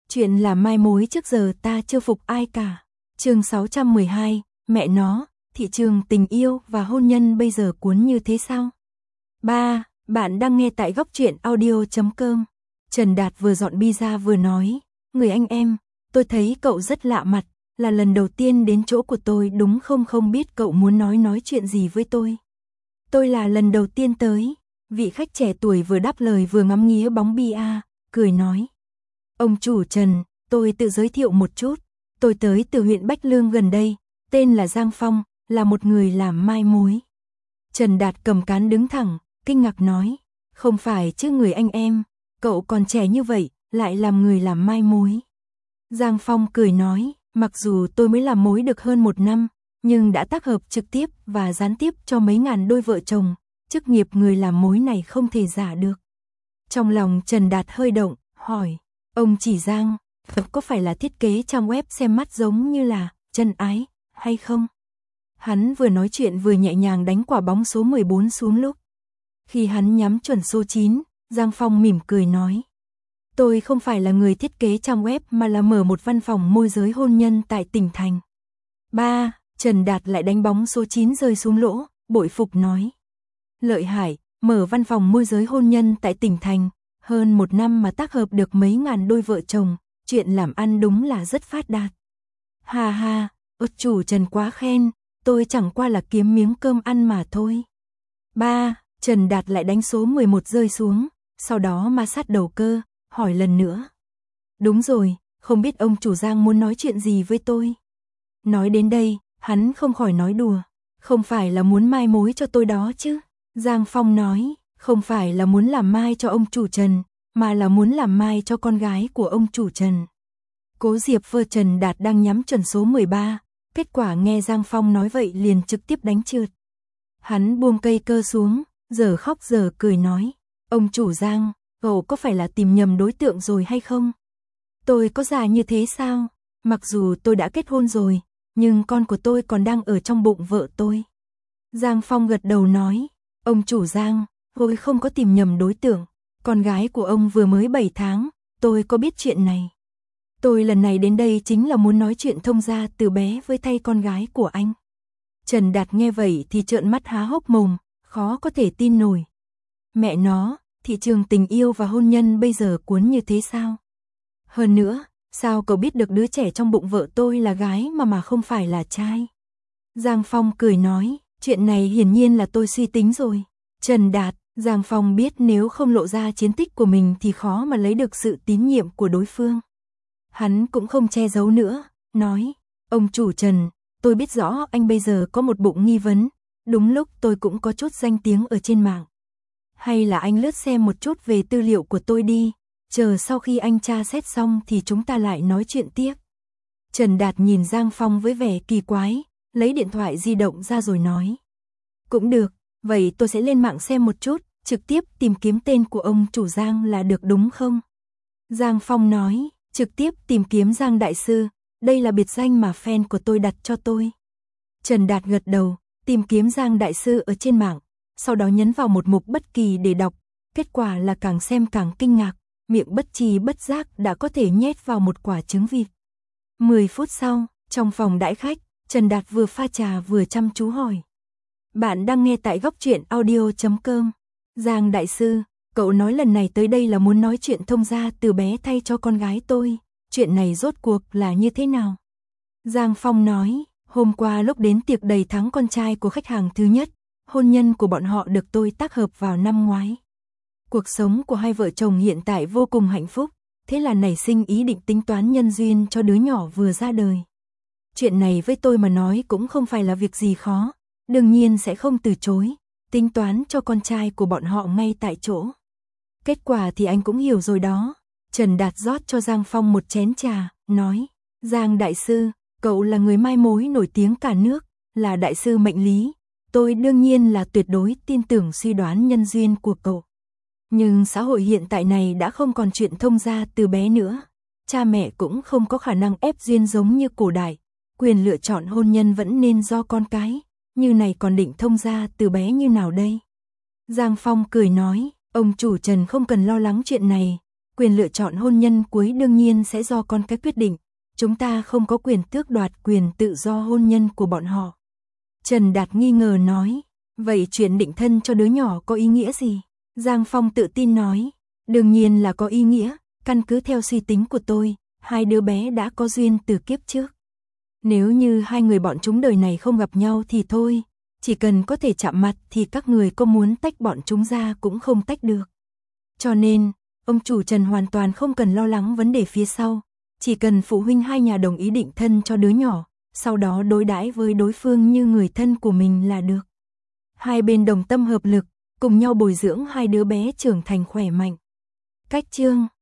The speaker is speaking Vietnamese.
Chuyện là mai mối trước giờ ta chưa phục ai cả. Chương 612, mẹ nó, thị trường tình yêu và hôn nhân bây giờ cuốn như thế sao? 3. Bạn đang nghe tại góc truyện audio.com. Trần Đạt vừa dọn pizza vừa nói, người anh em, tôi thấy cậu rất lạ mặt, là lần đầu tiên đến chỗ của tôi đúng không? Không biết cậu muốn nói chuyện gì với tôi. Tôi là lần đầu tiên tới. Vị khách trẻ tuổi vừa đáp lời vừa ngắm nghía bóng bia, cười nói. Ông chủ Trần, tôi tự giới thiệu một chút. Tôi tới từ huyện Bách Lương gần đây, tên là Giang Phong, là một người làm mai mối. Trần Đạt cầm cán đứng thẳng, kinh ngạc nói. Không phải chứ người anh em, cậu còn trẻ như vậy, lại làm người làm mai mối. Giang Phong cười nói, mặc dù tôi mới làm mối được hơn 1 năm, nhưng đã tác hợp trực tiếp và gián tiếp cho mấy ngàn đôi vợ chồng, chức nghiệp người làm mối này không thể giả được. Trong lòng Trần Đạt hơi động, hỏi, ông chỉ Giang, có phải là thiết kế trang web xem mắt giống như là Chân Ái, hay không? Hắn vừa nói chuyện vừa nhẹ nhàng đánh quả bóng số 14 xuống lúc. Khi hắn nhắm chuẩn số 9, Giang Phong mỉm cười nói. Tôi không phải là người thiết kế trang web mà là mở một văn phòng môi giới hôn nhân tại tỉnh thành. 3. Trần Đạt lại đánh bóng số 9 rơi xuống lỗ, bội phục nói. Lợi hại, mở văn phòng môi giới hôn nhân tại tỉnh thành, hơn 1 năm mà tác hợp được mấy ngàn đôi vợ chồng, chuyện làm ăn đúng là rất phát đạt. Ha ha, chủ Trần quá khen, tôi chẳng qua là kiếm miếng cơm ăn mà thôi. 3. Trần Đạt lại đánh số 11 rơi xuống, sau đó ma sát đầu cơ, hỏi lần nữa. Đúng rồi, không biết ông chủ Giang muốn nói chuyện gì với tôi. Nói đến đây, hắn không khỏi nói đùa. Không phải là muốn mai mối cho tôi đó chứ. Giang Phong nói, không phải là muốn làm mai cho ông chủ Trần, mà là muốn làm mai cho con gái của ông chủ Trần. Cố Diệp vơ Trần Đạt đang nhắm chuẩn số 13, kết quả nghe Giang Phong nói vậy liền trực tiếp đánh trượt. Hắn buông cây cơ xuống, giờ khóc giờ cười nói, ông chủ Giang, cậu có phải là tìm nhầm đối tượng rồi hay không? Tôi có già như thế sao? Mặc dù tôi đã kết hôn rồi, nhưng con của tôi còn đang ở trong bụng vợ tôi. Giang Phong gật đầu nói, ông chủ Giang, tôi không có tìm nhầm đối tượng, con gái của ông vừa mới 7 tháng, tôi có biết chuyện này. Tôi lần này đến đây chính là muốn nói chuyện thông gia từ bé với thay con gái của anh. Trần Đạt nghe vậy thì trợn mắt há hốc mồm, khó có thể tin nổi. Mẹ nó, thị trường tình yêu và hôn nhân bây giờ cuốn như thế sao? Hơn nữa, sao cậu biết được đứa trẻ trong bụng vợ tôi là gái mà không phải là trai? Giang Phong cười nói, chuyện này hiển nhiên là tôi suy tính rồi. Trần Đạt, Giang Phong biết nếu không lộ ra chiến tích của mình thì khó mà lấy được sự tín nhiệm của đối phương. Hắn cũng không che giấu nữa, nói, ông chủ Trần, tôi biết rõ anh bây giờ có một bụng nghi vấn, đúng lúc tôi cũng có chút danh tiếng ở trên mạng. Hay là anh lướt xem một chút về tư liệu của tôi đi, chờ sau khi anh tra xét xong thì chúng ta lại nói chuyện tiếp. Trần Đạt nhìn Giang Phong với vẻ kỳ quái, lấy điện thoại di động ra rồi nói. Cũng được, vậy tôi sẽ lên mạng xem một chút, trực tiếp tìm kiếm tên của ông chủ Giang là được đúng không? Giang Phong nói, trực tiếp tìm kiếm Giang Đại Sư, đây là biệt danh mà fan của tôi đặt cho tôi. Trần Đạt gật đầu, tìm kiếm Giang Đại Sư ở trên mạng, sau đó nhấn vào một mục bất kỳ để đọc, kết quả là càng xem càng kinh ngạc, miệng bất tri bất giác đã có thể nhét vào một quả trứng vịt. 10 phút sau, trong phòng đãi khách, Trần Đạt vừa pha trà vừa chăm chú hỏi. Bạn đang nghe tại góc truyện audio.com. Giang Đại Sư, cậu nói lần này tới đây là muốn nói chuyện thông gia từ bé thay cho con gái tôi, chuyện này rốt cuộc là như thế nào? Giang Phong nói, hôm qua lúc đến tiệc đầy tháng con trai của khách hàng thứ nhất, hôn nhân của bọn họ được tôi tác hợp vào năm ngoái. Cuộc sống của hai vợ chồng hiện tại vô cùng hạnh phúc, thế là nảy sinh ý định tính toán nhân duyên cho đứa nhỏ vừa ra đời. Chuyện này với tôi mà nói cũng không phải là việc gì khó, đương nhiên sẽ không từ chối, tính toán cho con trai của bọn họ ngay tại chỗ. Kết quả thì anh cũng hiểu rồi đó. Trần Đạt rót cho Giang Phong một chén trà, nói, Giang Đại Sư, cậu là người mai mối nổi tiếng cả nước, là đại sư mệnh lý, tôi đương nhiên là tuyệt đối tin tưởng suy đoán nhân duyên của cậu. Nhưng xã hội hiện tại này đã không còn chuyện thông gia từ bé nữa, cha mẹ cũng không có khả năng ép duyên giống như cổ đại, quyền lựa chọn hôn nhân vẫn nên do con cái, như này còn định thông gia từ bé như nào đây? Giang Phong cười nói, ông chủ Trần không cần lo lắng chuyện này, quyền lựa chọn hôn nhân cuối đương nhiên sẽ do con cái quyết định, chúng ta không có quyền tước đoạt quyền tự do hôn nhân của bọn họ. Trần Đạt nghi ngờ nói, vậy chuyện định thân cho đứa nhỏ có ý nghĩa gì? Giang Phong tự tin nói, đương nhiên là có ý nghĩa, căn cứ theo suy tính của tôi, hai đứa bé đã có duyên từ kiếp trước. Nếu như hai người bọn chúng đời này không gặp nhau thì thôi, chỉ cần có thể chạm mặt thì các người có muốn tách bọn chúng ra cũng không tách được. Cho nên, ông chủ Trần hoàn toàn không cần lo lắng vấn đề phía sau, chỉ cần phụ huynh hai nhà đồng ý định thân cho đứa nhỏ, sau đó đối đãi với đối phương như người thân của mình là được. Hai bên đồng tâm hợp lực, cùng nhau bồi dưỡng hai đứa bé trưởng thành khỏe mạnh. Cách chương